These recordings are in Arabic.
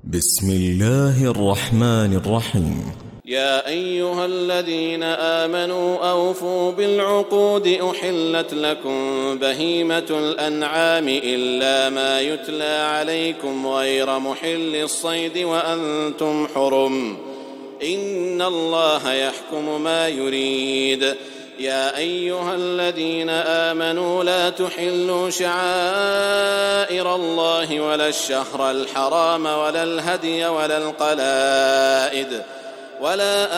بسم الله الرحمن الرحيم. يا أيها الذين آمنوا أوفوا بالعقود أحلت لكم بهيمة الأنعام إلا ما يتلى عليكم غير محل الصيد وأنتم حرم إن الله يحكم ما يريد. يا أيها الذين آمنوا لا تحلوا شعائر الله ولا الشهر الحرام ولا الهدي ولا القلائد ولا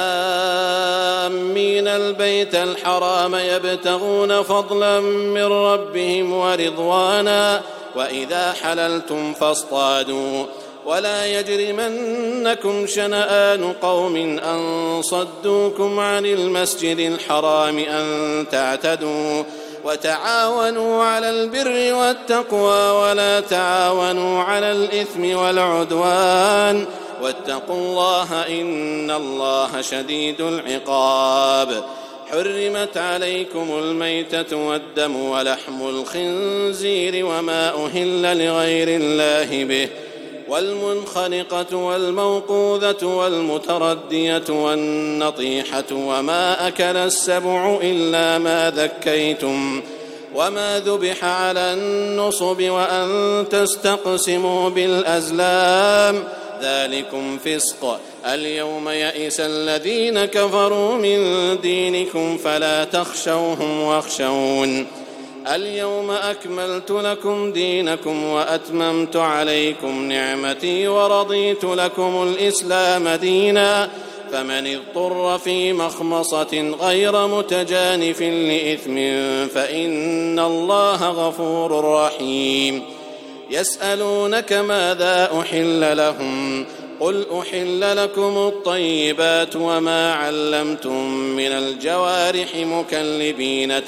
آمين البيت الحرام يبتغون فضلا من ربهم ورضوانا وإذا حللتم فاصطادوا ولا يجرمنكم شنآن قوم أن صدوكم عن المسجد الحرام أن تعتدوا وتعاونوا على البر والتقوى ولا تعاونوا على الإثم والعدوان واتقوا الله إن الله شديد العقاب. حرمت عليكم الميتة والدم ولحم الخنزير وما أهل لغير الله به والمنخنقة والموقوذة والمتردية والنطيحة وما أكل السبع إلا ما ذكيتم وما ذبح على النصب وأن تستقسموا بالأزلام ذلكم فسق. اليوم يئس الذين كفروا من دينكم فلا تخشوهم واخشون. اليوم أكملت لكم دينكم وأتممت عليكم نعمتي ورضيت لكم الإسلام دينا فمن اضطر في مخمصة غير متجانف لإثم فإن الله غفور رحيم. يسألونك ماذا أحل لهم قل أحل لكم الطيبات وما علمتم من الجوارح مكلبين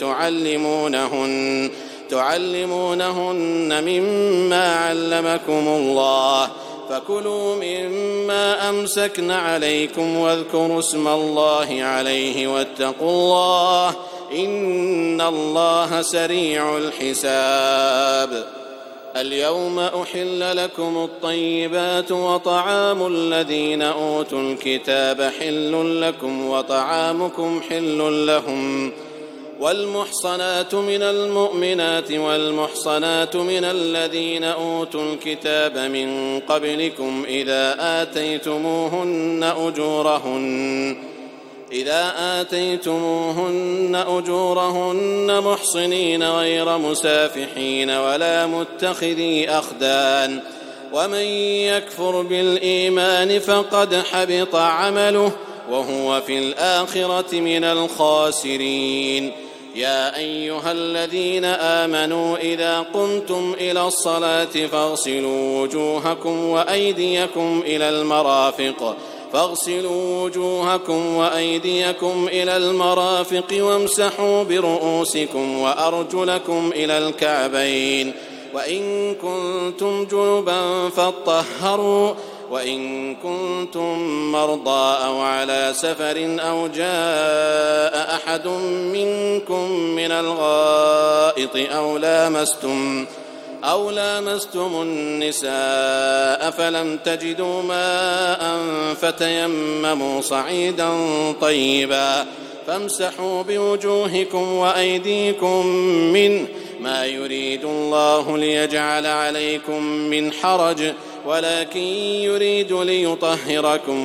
تعلمونهن مما علمكم الله فكلوا مما أمسكن عليكم واذكروا اسم الله عليه واتقوا الله إن الله سريع الحساب. اليوم أحل لكم الطيبات وطعام الذين أوتوا الكتاب حل لكم وطعامكم حل لهم والمحصنات من المؤمنات والمحصنات من الذين أوتوا الكتاب من قبلكم إذا آتيتموهن أجورهن محصنين غير مسافحين ولا متخذي أخدان ومن يكفر بالإيمان فقد حبط عمله وهو في الآخرة من الخاسرين. يا أيها الذين آمنوا إذا قمتم إلى الصلاة فاغسلوا وجوهكم إلى المرافق وامسحوا برؤوسكم وأرجلكم إلى الكعبين وإن كنتم جنبا فاطهروا وإن كنتم مرضى أو على سفر أو جاء أحد منكم من الغائط أو لامستم النساء فلم تجدوا ماء فتيمموا صعيدا طيبا فامسحوا بوجوهكم وأيديكم منه ما يريد الله ليجعل عليكم من حرج ولكن يريد ليطهركم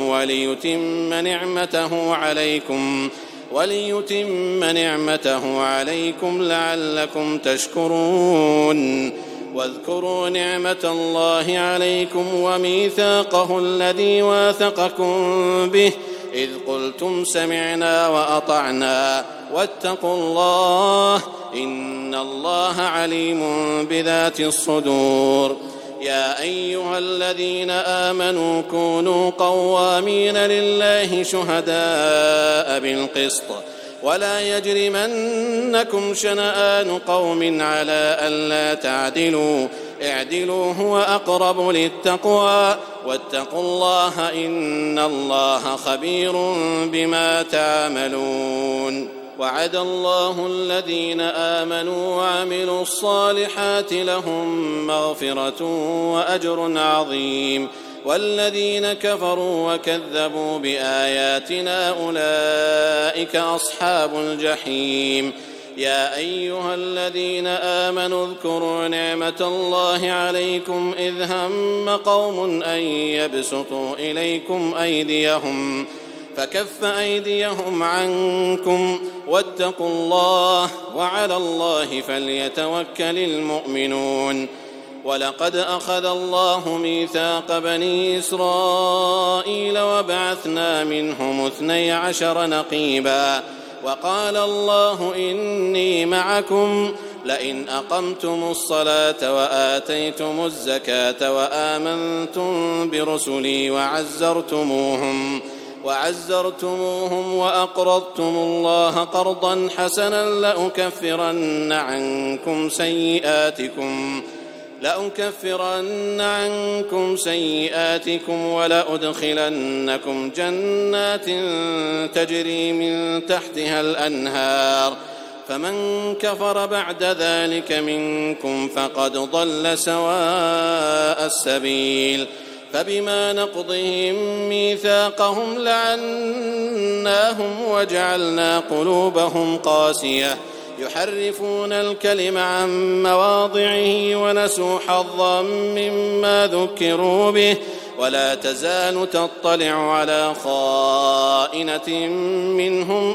وليتم نعمته عليكم لعلكم تشكرون. واذكروا نعمة الله عليكم وميثاقه الذي واثقكم به إذ قلتم سمعنا وأطعنا واتقوا الله إن الله عليم بذات الصدور. يا أيها الذين آمنوا كونوا قوامين لله شهداء بالقسط ولا يجرمنكم شنآن قوم على ألا تعدلوا اعدلوا هو أقرب للتقوى واتقوا الله إن الله خبير بما تعملون. وعد الله الذين آمنوا وعملوا الصالحات لهم مغفرة وأجر عظيم والذين كفروا وكذبوا بآياتنا أولئك أصحاب الجحيم. يا أيها الذين آمنوا اذكروا نعمة الله عليكم إذ هم قوم أن يبسطوا إليكم أيديهم فكف أيديهم عنكم واتقوا الله وعلى الله فليتوكل المؤمنون. ولقد أخذ الله ميثاق بني إسرائيل وبعثنا منهم 12 نقيبا وقال الله إني معكم لئن أقمتم الصلاة وآتيتم الزكاة وآمنتم برسلي وعزرتموهم وأقرضتم الله قرضا حسنا لأكفرن عنكم سيئاتكم ولأدخلنكم جنات تجري من تحتها الأنهار فمن كفر بعد ذلك منكم فقد ضل سواء السبيل. فبما نقضهم ميثاقهم لعناهم وجعلنا قلوبهم قاسية يحرفون الكلم عن مواضعه ونسوا حظا مما ذكروا به ولا تزال تطلع على خائنة منهم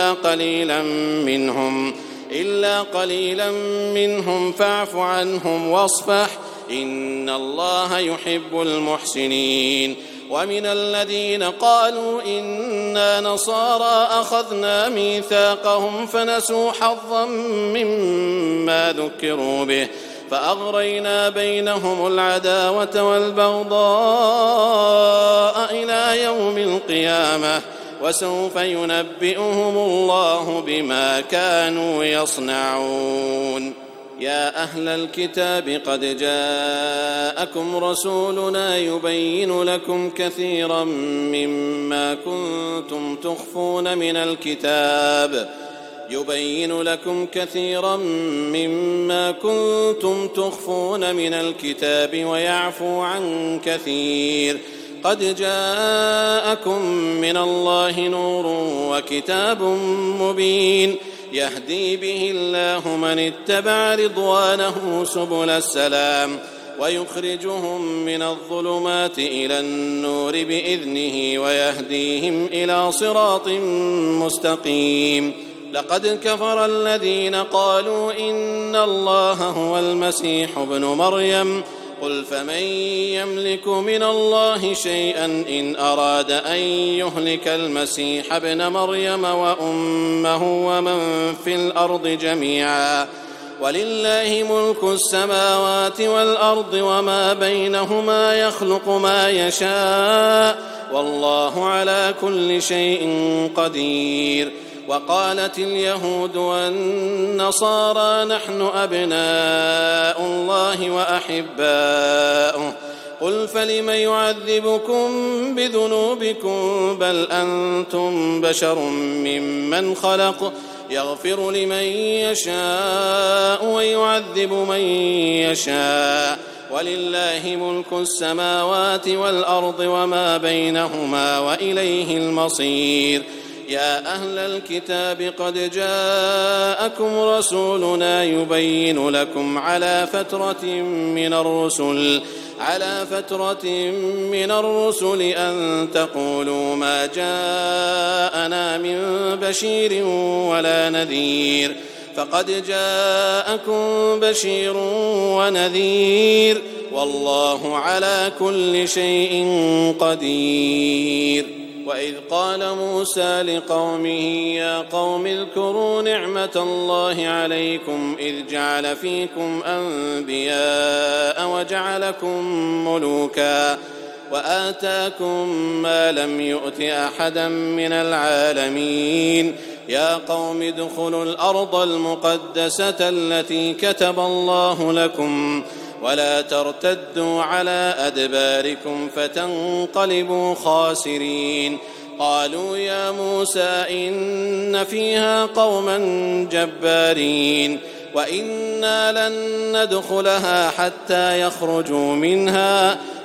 إلا قليلا منهم فاعف عنهم واصفح إن الله يحب المحسنين. ومن الذين قالوا إنا نصارى أخذنا ميثاقهم فنسوا حظا مما ذكروا به فأغرينا بينهم العداوة والبغضاء إلى يوم القيامة وسوف ينبئهم الله بما كانوا يصنعون. يا أهل الكتاب قد جاءكم رسولنا يبين لكم كثيرا مما كنتم تخفون من الكتاب ويعفو عن كثير. قد جاءكم من الله نور وكتاب مبين يهدي به الله من اتبع رضوانه سبل السلام ويخرجهم من الظلمات إلى النور بإذنه ويهديهم إلى صراط مستقيم. لقد كفر الذين قالوا إن الله هو المسيح ابن مريم قل فمن يملك من الله شيئا إن أراد أن يهلك المسيح ابن مريم وأمه ومن في الأرض جميعا ولله ملك السماوات والأرض وما بينهما يخلق ما يشاء والله على كل شيء قدير. وقالت اليهود والنصارى نحن أبناء الله وأحباؤه قل فلم يعذبكم بذنوبكم بل أنتم بشر ممن خلق يغفر لمن يشاء ويعذب من يشاء ولله ملك السماوات والأرض وما بينهما وإليه المصير. يا أهل الكتاب قد جاءكم رسولنا يبين لكم على فترة من الرسل أن تقولوا ما جاءنا من بشير ولا نذير فقد جاءكم بشير ونذير والله على كل شيء قدير. وإذ قال موسى لقومه يا قوم اذكروا نعمة الله عليكم إذ جعل فيكم أنبياء وجعلكم ملوكا وآتاكم ما لم يؤت أحدا من العالمين. يا قوم ادخلوا الأرض المقدسة التي كتب الله لكم ولا ترتدوا على أدباركم فتنقلبوا خاسرين. قالوا يا موسى إن فيها قوما جبارين وإنا لن ندخلها حتى يخرجوا منها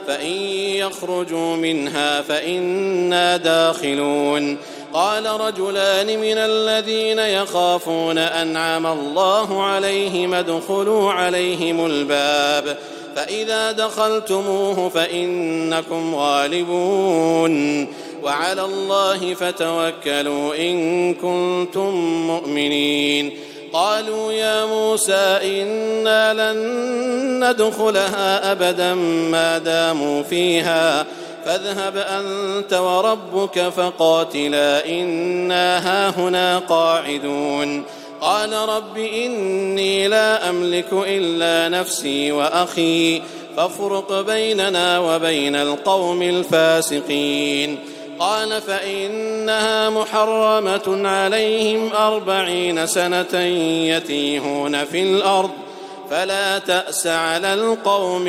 فإن يخرجوا منها فإنا داخلون. قال رجلان من الذين يخافون أنعم الله عليهم ادخلوا عليهم الباب فإذا دخلتموه فإنكم غالبون وعلى الله فتوكلوا إن كنتم مؤمنين. قالوا يا موسى إنا لن ندخلها أبدا ما داموا فيها فاذهب أنت وربك فقاتلا إنا هاهنا قاعدون. قال رب إني لا أملك إلا نفسي وأخي فافرق بيننا وبين القوم الفاسقين. قال فإنها محرمة عليهم 40 سنة يتيهون في الأرض فلا تأس على القوم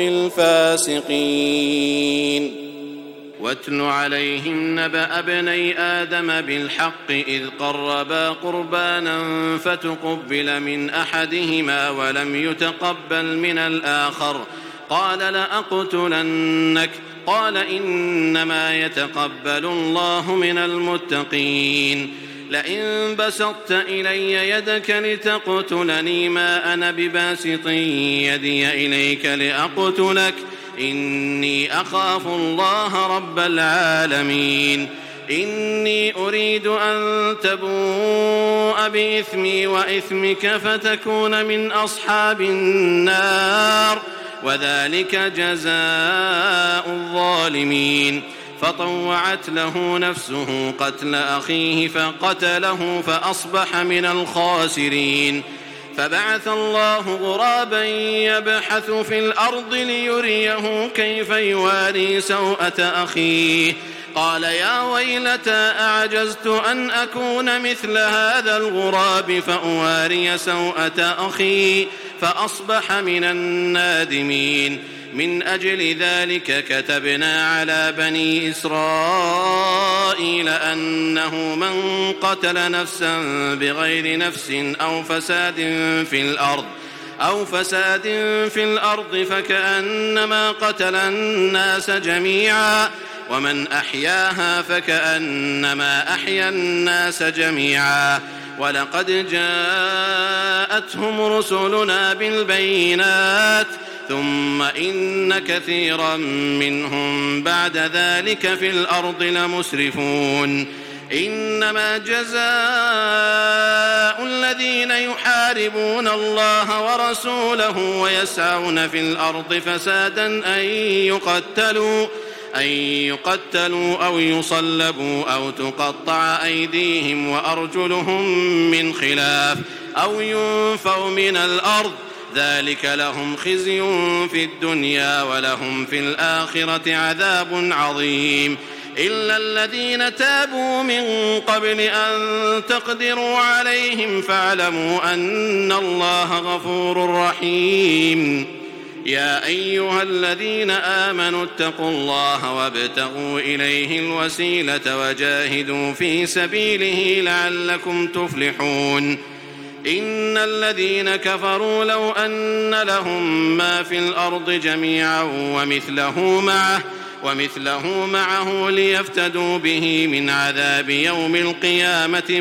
الفاسقين. واتل عليهم نبأ ابني آدم بالحق إذ قربا قربانا فتقبل من أحدهما ولم يتقبل من الآخر قال لأقتلنك قال إنما يتقبل الله من المتقين. لئن بسطت إلي يدك لتقتلني ما أنا بباسط يدي إليك لأقتلك إني أخاف الله رب العالمين. إني أريد أن تبوء بإثمي وإثمك فتكون من أصحاب النار وذلك جزاء الظالمين. فطوعت له نفسه قتل أخيه فقتله فأصبح من الخاسرين. فبعث الله غرابا يبحث في الأرض ليريه كيف يواري سوءة أخيه قال يا ويلتى أعجزت أن أكون مثل هذا الغراب فأواري سوءة أخي فأصبح من النادمين. من أجل ذلك كتبنا على بني إسرائيل أنه من قتل نفسا بغير نفس أو فساد في الأرض فكأنما قتل الناس جميعا ومن أحياها فكأنما أحيا الناس جميعا. ولقد جاءتهم رسلنا بالبينات ثم إن كثيرا منهم بعد ذلك في الأرض لمسرفون. إنما جزاء الذين يحاربون الله ورسوله ويسعون في الأرض فسادا أن يقتلوا أو يصلبوا أو تقطع أيديهم وأرجلهم من خلاف أو ينفوا من الأرض ذلك لهم خزي في الدنيا ولهم في الآخرة عذاب عظيم. إلا الذين تابوا من قبل أن تقدروا عليهم فاعلموا أن الله غفور رحيم. يا أيها الذين آمنوا اتقوا الله وابتغوا إليه الوسيلة وجاهدوا في سبيله لعلكم تفلحون. إن الذين كفروا لو أن لهم ما في الأرض جميعا ومثله معه ليفتدوا به من عذاب يوم القيامة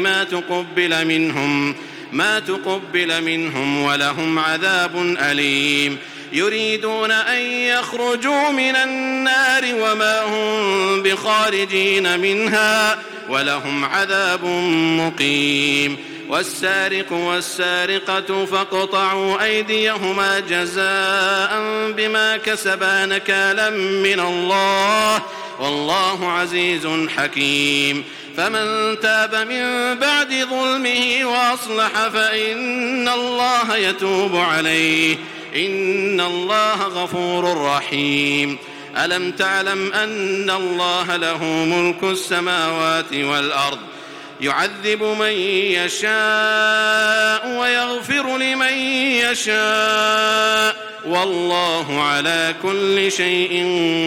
ما تقبل منهم ولهم عذاب أليم. يريدون أن يخرجوا من النار وما هم بخارجين منها ولهم عذاب مقيم. والسارق والسارقة فاقطعوا أيديهما جزاء بما كسبا نكالا من الله والله عزيز حكيم. فمن تاب من بعد ظلمه وأصلح فإن الله يتوب عليه إن الله غفور رحيم. ألم تعلم أن الله له ملك السماوات والأرض يعذب من يشاء ويغفر لمن يشاء والله على كل شيء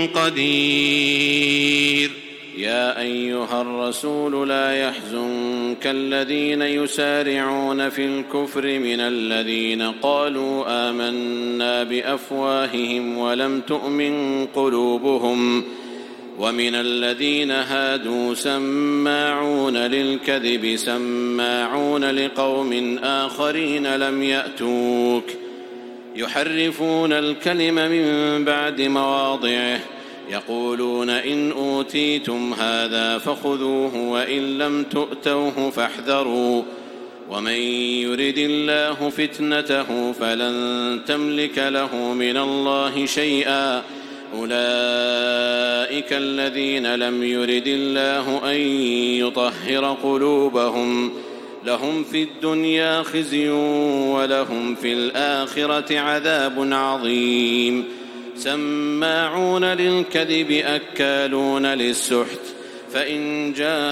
قدير. يا أيها الرسول لا يحزنك كالذين يسارعون في الكفر من الذين قالوا آمنا بأفواههم ولم تؤمن قلوبهم ومن الذين هادوا سماعون للكذب سماعون لقوم آخرين لم يأتوك يحرفون الكلم من بعد مواضعه يقولون إن أوتيتم هذا فخذوه وإن لم تؤتوه فاحذروا ومن يرد الله فتنته فلن تملك له من الله شيئا أولئك الذين لم يرد الله أن يطهر قلوبهم لهم في الدنيا خزي ولهم في الآخرة عذاب عظيم سماعون للكذب أكالون للسحت فإن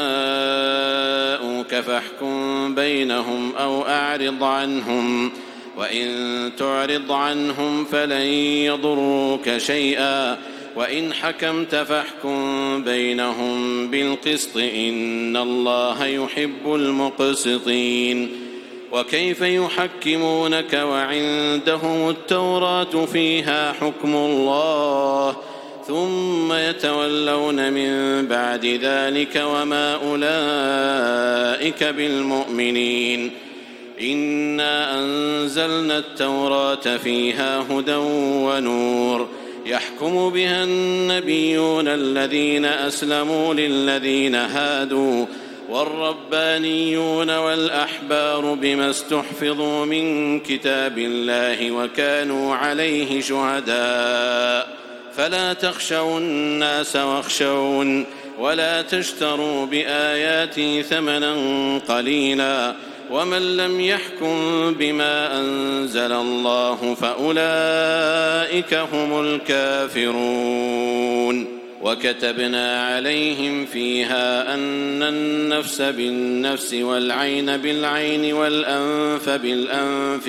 جاءوك فاحكم بينهم أو أعرض عنهم وإن تعرض عنهم فلن يضروك شيئا وإن حكمت فاحكم بينهم بالقسط إن الله يحب المقسطين وكيف يحكمونك وعندهم التوراة فيها حكم الله ثم يتولون من بعد ذلك وما أولئك بالمؤمنين إنا أنزلنا التوراة فيها هدى ونور يحكم بها النبيون الذين أسلموا للذين هادوا والربانيون والأحبار بما استحفظوا من كتاب الله وكانوا عليه شهداء فلا تخشوا الناس واخشون ولا تشتروا بآياتي ثمنا قليلا ومن لم يحكم بما أنزل الله فأولئك هم الكافرون وكتبنا عليهم فيها أن النفس بالنفس والعين بالعين والأنف بالأنف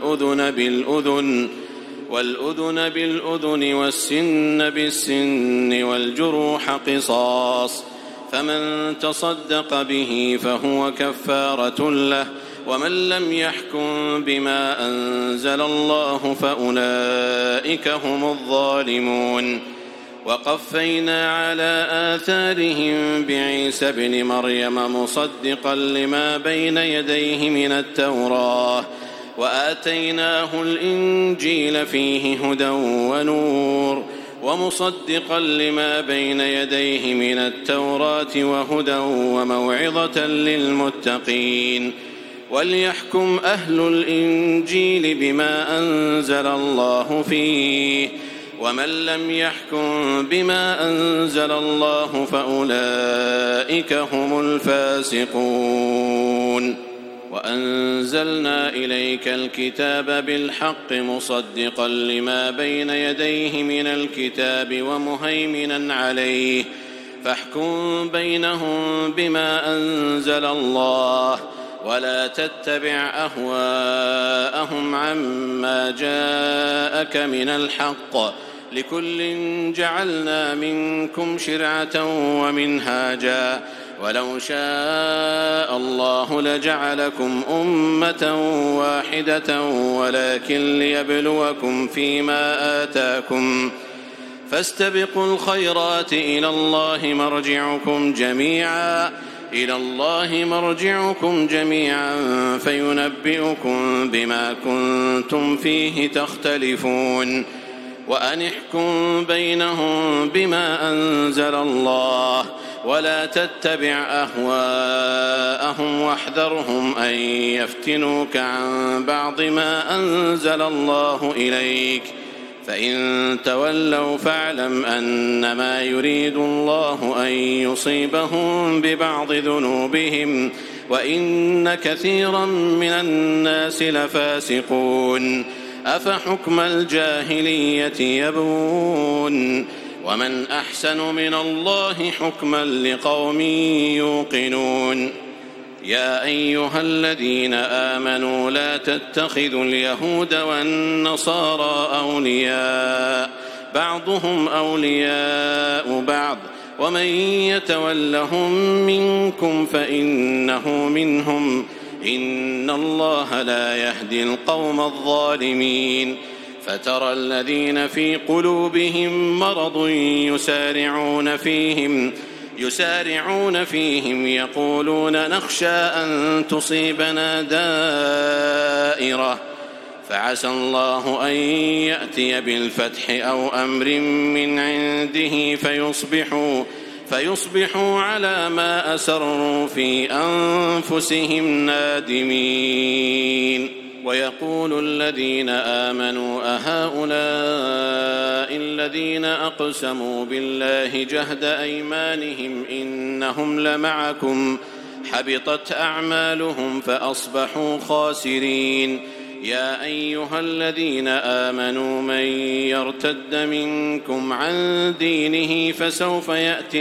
والأذن بالأذن والسن بالسن والجروح قصاص فمن تصدق به فهو كفارة له ومن لم يحكم بما أنزل الله فأولئك هم الظالمون وقفينا على آثارهم بعيسى ابن مريم مصدقا لما بين يديه من التوراة وآتيناه الإنجيل فيه هدى ونور ومصدقا لما بين يديه من التوراة وهدى وموعظة للمتقين وليحكم أهل الإنجيل بما أنزل الله فيه ومن لم يحكم بما أنزل الله فأولئك هم الفاسقون وأنزلنا إليك الكتاب بالحق مصدقا لما بين يديه من الكتاب ومهيمنا عليه فاحكم بينهم بما أنزل الله ولا تتبع أهواءهم عما جاءك من الحق لكل جعلنا منكم شرعة ومنهاجا ولو شاء الله لجعلكم أمة واحدة ولكن ليبلوكم فيما آتاكم فاستبقوا الخيرات إلى الله مرجعكم جميعا فينبئكم بما كنتم فيه تختلفون وأن احكم بينهم بما أنزل الله ولا تتبع أهواءهم واحذرهم أن يفتنوك عن بعض ما أنزل الله إليك فإن تولوا فاعلم أنما يريد الله أن يصيبهم ببعض ذنوبهم وإن كثيرا من الناس لفاسقون أفحكم الجاهلية يبغون ومن أحسن من الله حكما لقوم يوقنون يا أيها الذين آمنوا لا تتخذوا اليهود والنصارى أولياء بعضهم أولياء بعض ومن يتولهم منكم فإنه منهم إن الله لا يهدي القوم الظالمين فترى الذين في قلوبهم مرض يسارعون فيهم يقولون نخشى أن تصيبنا دائرة فعسى الله أن يأتي بالفتح أو أمر من عنده فيصبحوا على ما أسروا في أنفسهم نادمين ويقول الذين آمنوا أهؤلاء الذين أقسموا بالله جهد أيمانهم إنهم لمعكم حبطت أعمالهم فأصبحوا خاسرين يا أيها الذين آمنوا من يرتد منكم عن دينه فسوف يأتي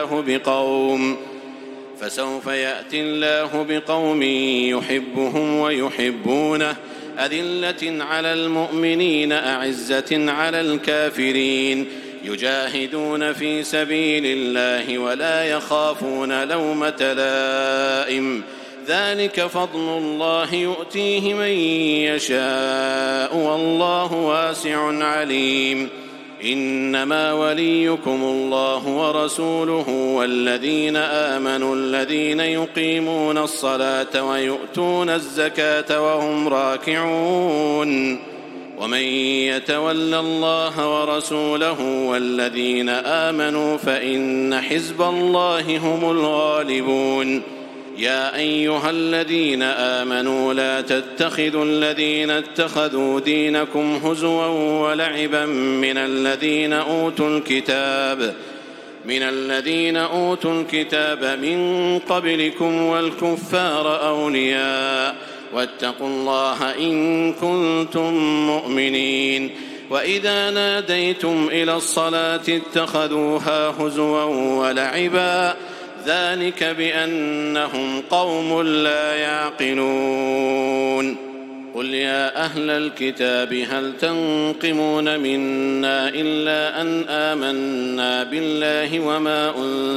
الله بقوم يحبهم ويحبونه أذلة على المؤمنين أعزة على الكافرين يجاهدون في سبيل الله ولا يخافون لومة لائم ذلك فضل الله يؤتيه من يشاء والله واسع عليم إنما وليكم الله ورسوله والذين آمنوا الذين يقيمون الصلاة ويؤتون الزكاة وهم راكعون ومن يتول الله ورسوله والذين آمنوا فإن حزب الله هم الغالبون يا أيها الذين آمنوا لا تتخذوا الذين اتخذوا دينكم هزوا ولعبا من الذين أوتوا الكتاب من قبلكم والكفار أولياء واتقوا الله إن كنتم مؤمنين وإذا ناديتم إلى الصلاة اتخذوها هزوا ولعبا ذلك بأنهم قوم لا يعقلون قل يا أهل الكتاب هل تنقمون منا إلا أن آمنا بالله وما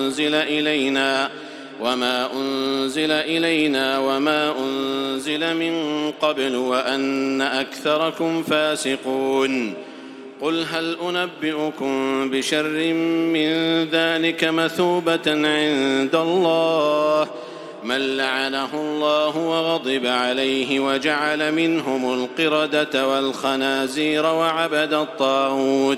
أنزل إلينا وما أنزل من قبل وأن أكثركم فاسقون قل هل أنبئكم بشر من ذلك مثوبة عند الله من لعنه الله وغضب عليه وجعل منهم القردة والخنازير وعبد الطاغوت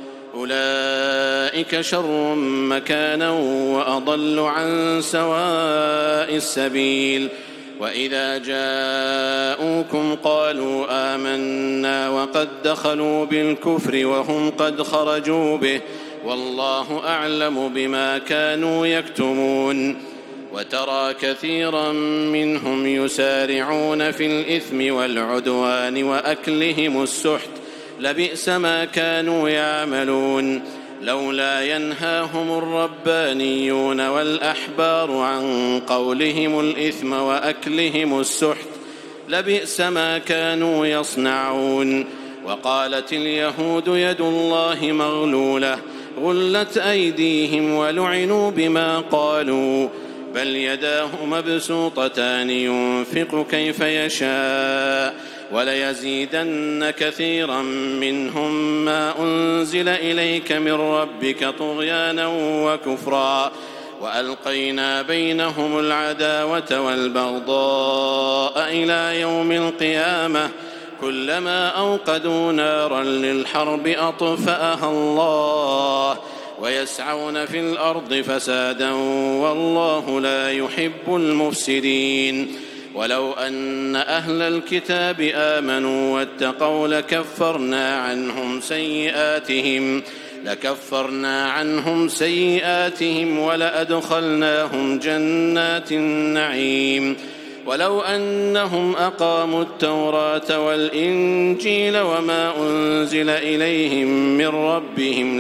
أولئك شر مكانا وأضل عن سواء السبيل وإذا جاءوكم قالوا آمنا وقد دخلوا بالكفر وهم قد خرجوا به والله أعلم بما كانوا يكتمون وترى كثيرا منهم يسارعون في الإثم والعدوان وأكلهم السحت لبئس ما كانوا يعملون لولا ينهاهم الربانيون والأحبار عن قولهم الإثم وأكلهم السحت لبئس ما كانوا يصنعون وقالت اليهود يد الله مغلولة غلت أيديهم ولعنوا بما قالوا بل يداه مبسوطتان ينفق كيف يشاء وليزيدن كثيرا منهم ما أنزل إليك من ربك طغيانا وكفرا وألقينا بينهم العداوة والبغضاء إلى يوم القيامة كلما أوقدوا نارا للحرب أطفأها الله ويسعون في الأرض فسادا والله لا يحب المفسدين ولو أن أهل الكتاب آمنوا واتقوا لكفرنا عنهم سيئاتهم ولأدخلناهم جنات النعيم ولو أنهم أقاموا التوراة والإنجيل وما أنزل إليهم من ربهم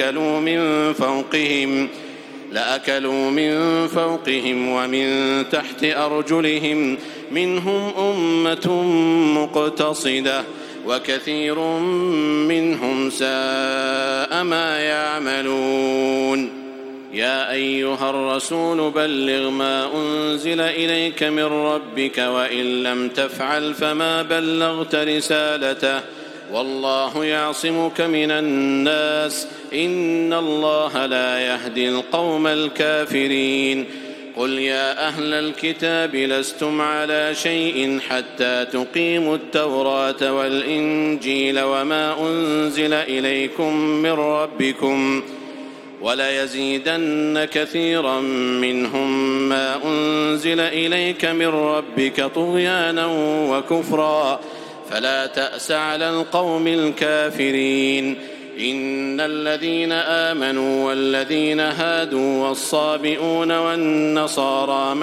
لأكلوا من فوقهم ومن تحت أرجلهم منهم أمة مقتصدة وكثير منهم ساء ما يعملون يا أيها الرسول بلغ ما أنزل إليك من ربك وإن لم تفعل فما بلغت رسالته والله يعصمك من الناس إن الله لا يهدي القوم الكافرين قل يا أهل الكتاب لستم على شيء حتى تقيموا التوراة والإنجيل وما أنزل إليكم من ربكم وليزيدن كثيرا منهم ما أنزل إليك من ربك طغيانا وكفرا فلا تأس على القوم الكافرين إن الذين آمنوا والذين هادوا والصابئون والنصارى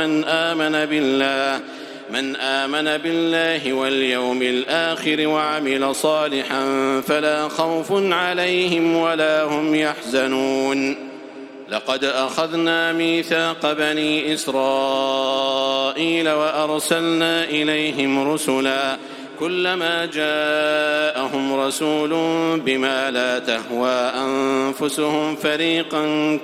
من آمن بالله واليوم الآخر وعمل صالحا فلا خوف عليهم ولا هم يحزنون لقد أخذنا ميثاق بني إسرائيل وأرسلنا إليهم رسلا كلما جاءهم رسول بما لا تهوى أنفسهم فريقا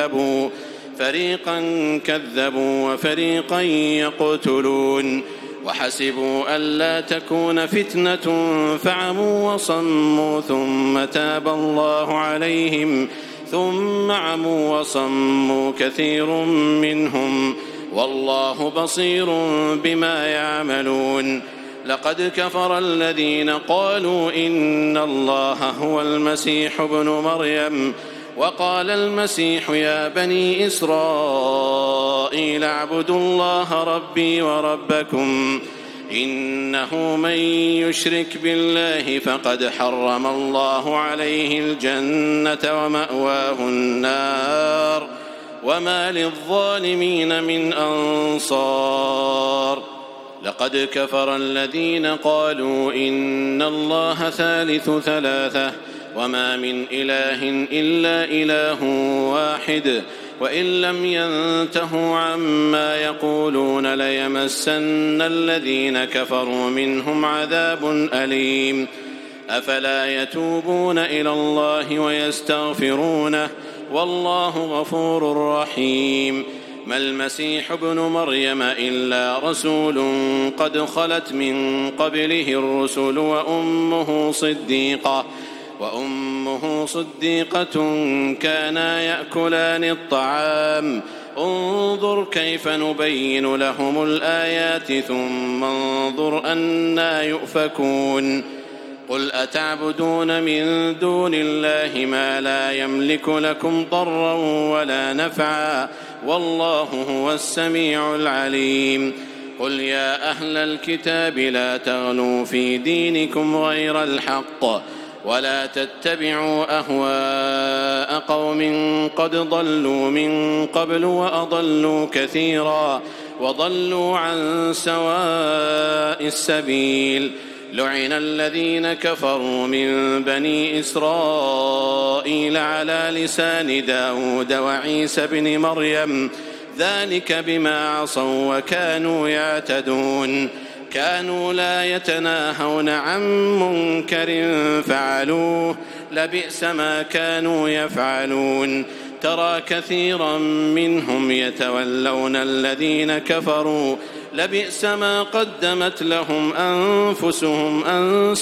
كذبوا وفريقا يقتلون وحسبوا ألا تكون فتنة فعموا وصموا ثم تاب الله عليهم ثم عموا وصموا كثير منهم والله بصير بما يعملون لقد كفر الذين قالوا إن الله هو المسيح ابن مريم وقال المسيح يا بني إسرائيل اعبدوا الله ربي وربكم إنه من يشرك بالله فقد حرم الله عليه الجنة ومأواه النار وما للظالمين من أنصار لقد كفر الذين قالوا إن الله ثالث ثلاثة وما من إله إلا إله واحد وإن لم ينتهوا عما يقولون ليمسن الذين كفروا منهم عذاب أليم أفلا يتوبون إلى الله ويستغفرونه والله غفور رحيم ما المسيح ابن مريم إلا رسول قد خلت من قبله الرسل وأمه صديقة كانا يأكلان الطعام انظر كيف نبين لهم الآيات ثم انظر أنى يؤفكون قل أتعبدون من دون الله ما لا يملك لكم ضرا ولا نفعا والله هو السميع العليم قل يا أهل الكتاب لا تغلوا في دينكم غير الحق ولا تتبعوا أهواء قوم قد ضلوا من قبل وأضلوا كثيرا وضلوا عن سواء السبيل لعن الذين كفروا من بني إسرائيل على لسان داود وعيسى بن مريم ذلك بما عصوا وكانوا يعتدون كانوا لا يتناهون عن منكر فعلوه لبئس ما كانوا يفعلون ترى كثيرا منهم يتولون الذين كفروا لبئس ما قدمت لهم أنفسهم أن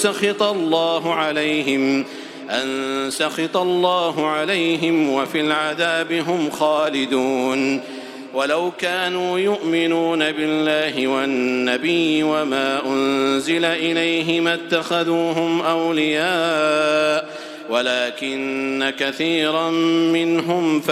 سخط الله عليهم وفي العذاب هم خالدون ولو كانوا يؤمنون بالله والنبي وما أنزل إليه ما اتخذوهم أولياء ولكن كثيرا منهم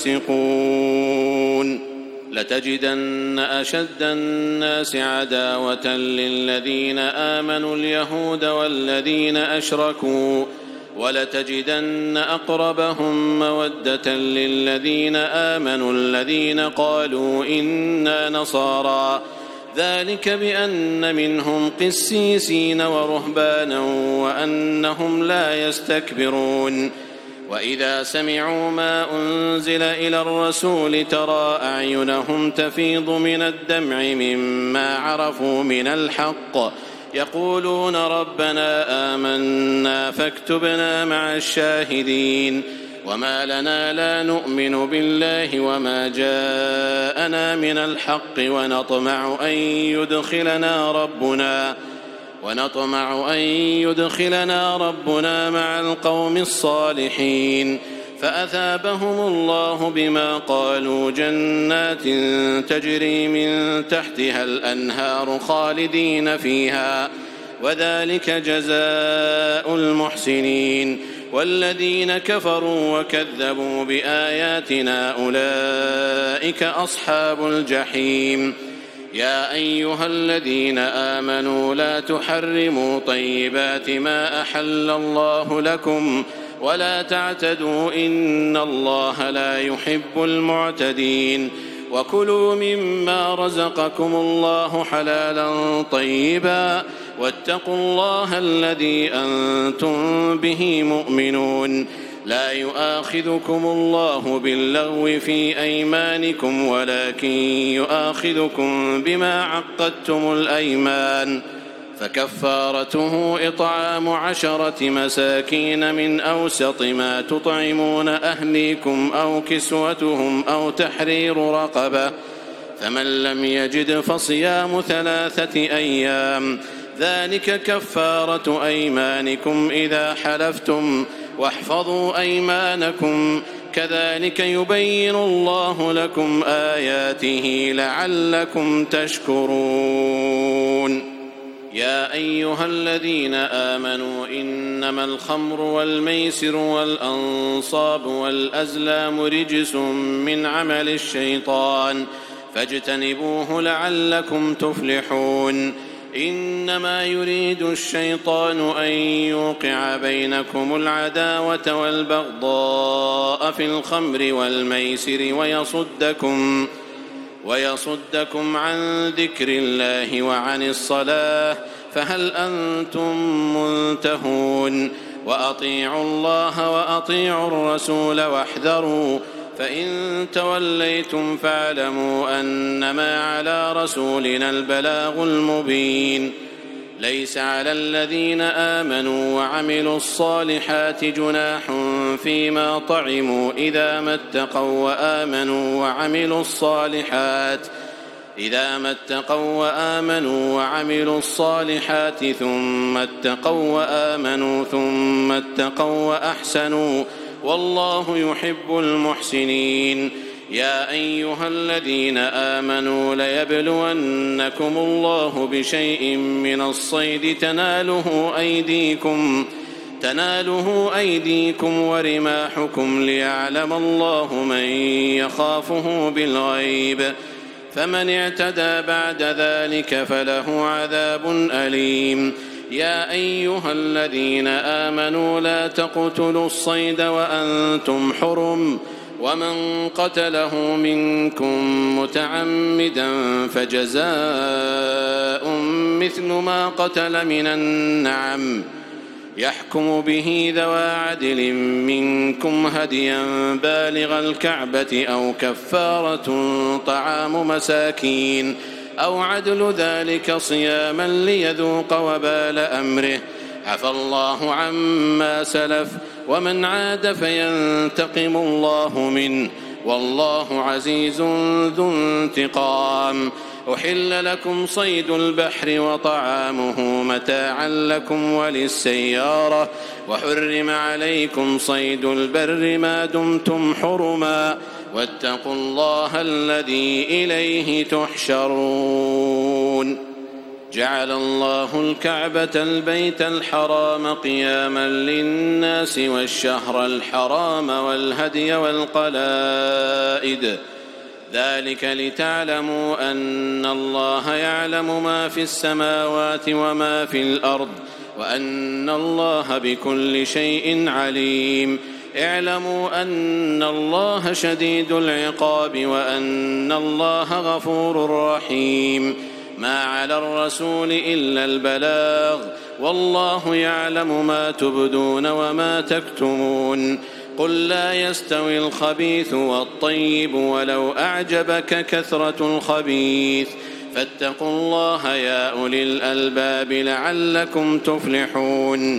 فاسقون لتجدن أشد الناس عداوة للذين آمنوا اليهود والذين أشركوا ولتجدن أقربهم مودة للذين آمنوا الذين قالوا إنا نصارى ذلك بأن منهم قسيسين ورهبانا وأنهم لا يستكبرون وإذا سمعوا ما أنزل إلى الرسول ترى أعينهم تفيض من الدمع مما عرفوا من الحق يقولون ربنا آمنا فاكتبنا مع الشاهدين وما لنا لا نؤمن بالله وما جاءنا من الحق ونطمع أن يدخلنا ربنا مع القوم الصالحين فأثابهم الله بما قالوا جنات تجري من تحتها الأنهار خالدين فيها وذلك جزاء المحسنين والذين كفروا وكذبوا بآياتنا أولئك أصحاب الجحيم يا أيها الذين آمنوا لا تحرموا طيبات ما أحل الله لكم ولا تعتدوا إن الله لا يحب المعتدين وكلوا مما رزقكم الله حلالا طيبا واتقوا الله الذي أنتم به مؤمنون لا يؤاخذكم الله باللغو في أيمانكم ولكن يؤاخذكم بما عقدتم الأيمان فكفارته إطعام 10 مساكين من أوسط ما تطعمون أهليكم أو كسوتهم أو تحرير رقبة فمن لم يجد فصيام 3 أيام ذلك كفارة أيمانكم إذا حلفتم واحفظوا أيمانكم كذلك يبين الله لكم آياته لعلكم تشكرون يا أيها الذين آمنوا إنما الخمر والميسر والأنصاب والأزلام رجس من عمل الشيطان فاجتنبوه لعلكم تفلحون إنما يريد الشيطان أن يوقع بينكم العداوة والبغضاء في الخمر والميسر ويصدكم عن ذكر الله وعن الصلاة فهل أنتم منتهون وأطيعوا الله وأطيعوا الرسول واحذروا فإن توليتم فاعلموا أنما على رسولنا البلاغ المبين ليس على الذين آمنوا وعملوا الصالحات جناح فيما طعموا إذا ما اتقوا وعملوا الصالحات ثم اتقوا وآمنوا ثم اتقوا وأحسنوا والله يحب المحسنين يا أيها الذين آمنوا ليبلونكم الله بشيء من الصيد تناله أيديكم ورماحكم ليعلم الله من يخافه بالغيب فمن اعتدى بعد ذلك فله عذاب أليم يا أيها الذين آمنوا لا تقتلوا الصيد وأنتم حرم ومن قتله منكم متعمدا فجزاء مثل ما قتل من النعم يحكم به ذوى عدل منكم هديا بالغ الكعبة أو كفارة طعام مساكين أو عدل ذلك صياما ليذوق وبال أمره عفى الله عما سلف ومن عاد فينتقم الله منه والله عزيز ذو انتقام أحل لكم صيد البحر وطعامه متاعا لكم وللسيارة وحرم عليكم صيد البر ما دمتم حرما واتقوا الله الذي إليه تحشرون جعل الله الكعبة البيت الحرام قياما للناس والشهر الحرام والهدي والقلائد ذلك لتعلموا أن الله يعلم ما في السماوات وما في الأرض وأن الله بكل شيء عليم اعلموا أن الله شديد العقاب وأن الله غفور رحيم ما على الرسول إلا البلاغ والله يعلم ما تبدون وما تكتمون قل لا يستوي الخبيث والطيب ولو أعجبك كثرة الخبيث فاتقوا الله يا أولي الألباب لعلكم تفلحون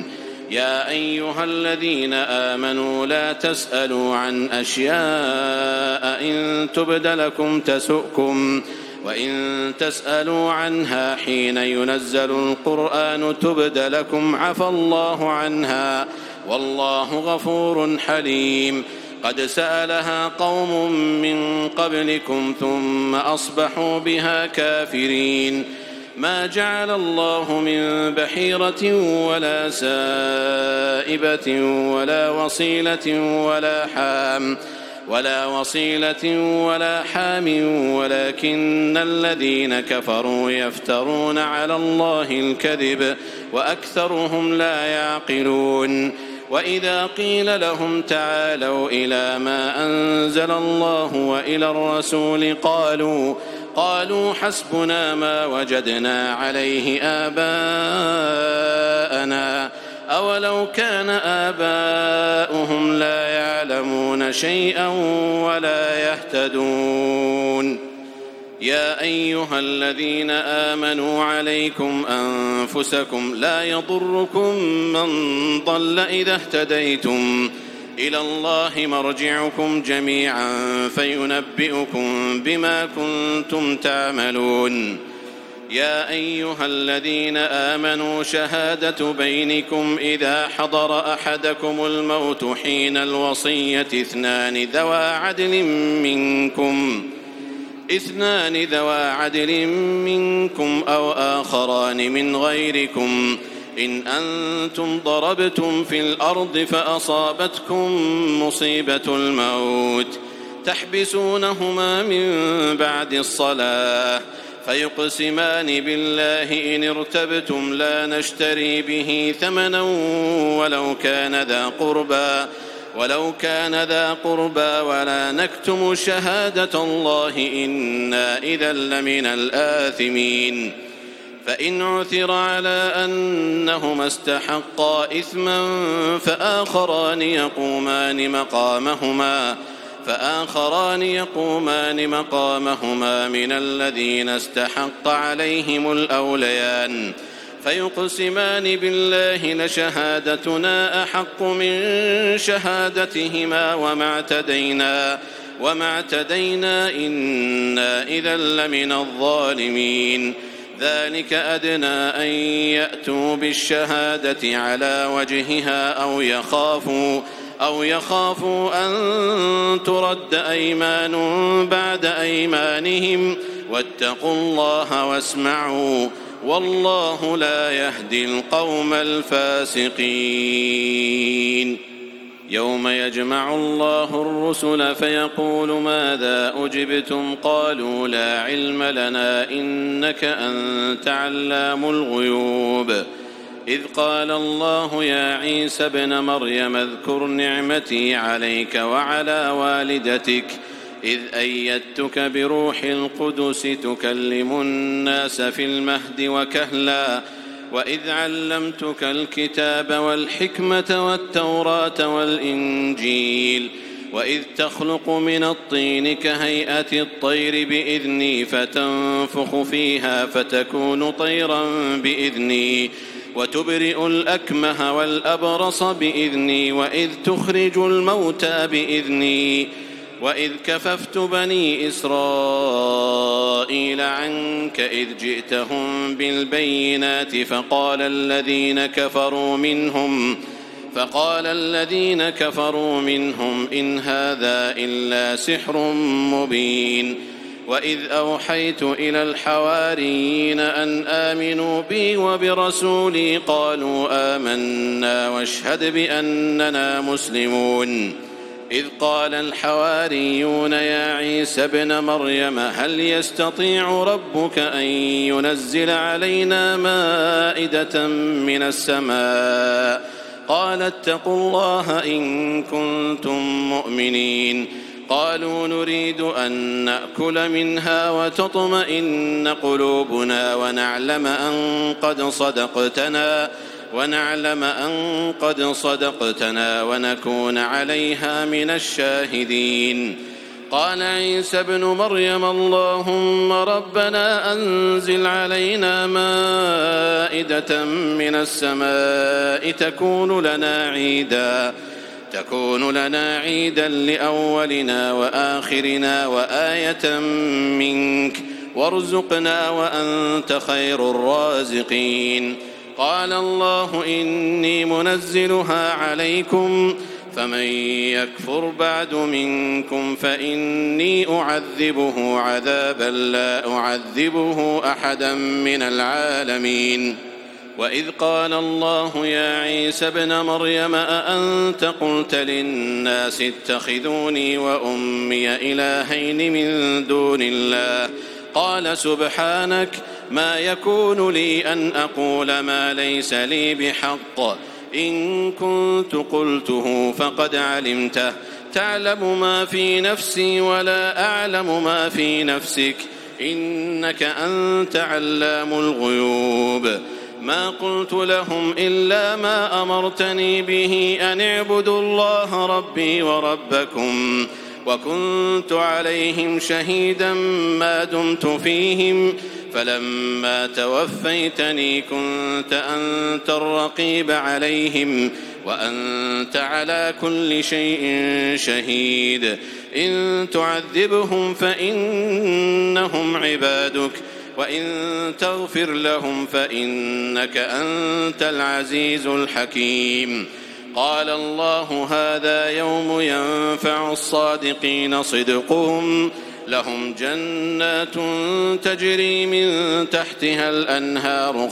يا أيها الذين آمنوا لا تسألوا عن أشياء إن تبد لكم تسؤكم وإن تسألوا عنها حين ينزل القرآن تبد لكم عفى الله عنها والله غفور حليم. قد سألها قوم من قبلكم ثم أصبحوا بها كافرين. ما جعل الله من بحيرة ولا سائبة ولا وصيلة ولا حام ولكن الذين كفروا يفترون على الله الكذب وأكثرهم لا يعقلون. وإذا قيل لهم تعالوا إلى ما أنزل الله وإلى الرسول قالوا حسبنا ما وجدنا عليه آباءنا أولو كان آباؤهم لا يعلمون شيئا ولا يهتدون. يا أيها الذين آمنوا عليكم أنفسكم لا يضركم من ضل إذا اهتديتم إلى الله مرجعكم جميعا فينبئكم بما كنتم تعملون. يا أيها الذين آمنوا شهادة بينكم إذا حضر أحدكم الموت حين الوصية اثنان ذوى عدل منكم أو آخران من غيركم إن أنتم ضربتم في الأرض فأصابتكم مصيبة الموت تحبسونهما من بعد الصلاة فيقسمان بالله إن ارتبتم لا نشتري به ثمنا ولو كان ذا قربى ولا نكتم شهادة الله إنا إذا لمن الآثمين. فإن عثر على أنهما استحقا إثما فآخران يقومان مقامهما من الذين استحق عليهم الأوليان فيقسمان بالله لشهادتنا أحق من شهادتهما وما اعتدينا إنا إذا لمن الظالمين. ذلك أدنى أن يأتوا بالشهادة على وجهها أو يخافوا أن ترد أيمان بعد أيمانهم واتقوا الله واسمعوا والله لا يهدي القوم الفاسقين. يوم يجمع الله الرسل فيقول ماذا أجبتم قالوا لا علم لنا إنك أنت علام الغيوب. إذ قال الله يا عيسى ابن مريم اذكر نعمتي عليك وعلى والدتك إذ أيدتك بروح القدس تكلم الناس في المهد وكهلا وإذ علمتك الكتاب والحكمة والتوراة والإنجيل وإذ تخلق من الطين كهيئة الطير بإذني فتنفخ فيها فتكون طيرا بإذني وتبرئ الأكمه والأبرص بإذني وإذ تخرج الموتى بإذني وإذ كففت بني إسرائيل عنك إذ جئتهم بالبينات فقال الذين كفروا منهم إن هذا إلا سحر مبين. وإذ أوحيت إلى الحواريين أن آمنوا بي وبرسولي قالوا آمنا واشهد بأننا مسلمون. إذ قال الحواريون يا عيسى ابن مريم هل يستطيع ربك أن ينزل علينا مائدة من السماء قال اتقوا الله إن كنتم مؤمنين. قالوا نريد أن نأكل منها وتطمئن قلوبنا ونعلم أن قد صدقتنا ونكون عليها من الشاهدين. قال عيسى ابن مريم اللهم ربنا أنزل علينا مائدة من السماء تكون لنا عيدا لأولنا وآخرنا وآية منك وارزقنا وأنت خير الرازقين. قال الله إني منزلها عليكم فمن يكفر بعد منكم فإني أعذبه عذابا لا أعذبه أحدا من العالمين. وإذ قال الله يا عيسى ابن مريم أأنت قلت للناس اتخذوني وأمي إلهين من دون الله قال سبحانك ما يكون لي أن أقول ما ليس لي بحق إن كنت قلته فقد علمته تعلم ما في نفسي ولا أعلم ما في نفسك إنك أنت علام الغيوب. ما قلت لهم إلا ما أمرتني به أن اعبدوا الله ربي وربكم وكنت عليهم شهيدا ما دمت فيهم فلما توفيتني كنت أنت الرقيب عليهم وأنت على كل شيء شهيد. إن تعذبهم فإنهم عبادك وإن تغفر لهم فإنك أنت العزيز الحكيم. قال الله هذا يوم ينفع الصادقين صدقهم لهم جنات تجري من تحتها الأنهار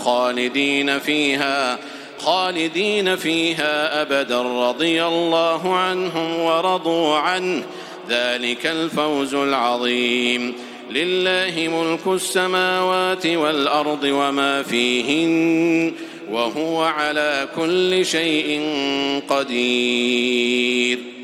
خالدين فيها أبدا رضي الله عنهم ورضوا عنه ذلك الفوز العظيم. لله ملك السماوات والأرض وما فيهن وهو على كل شيء قدير.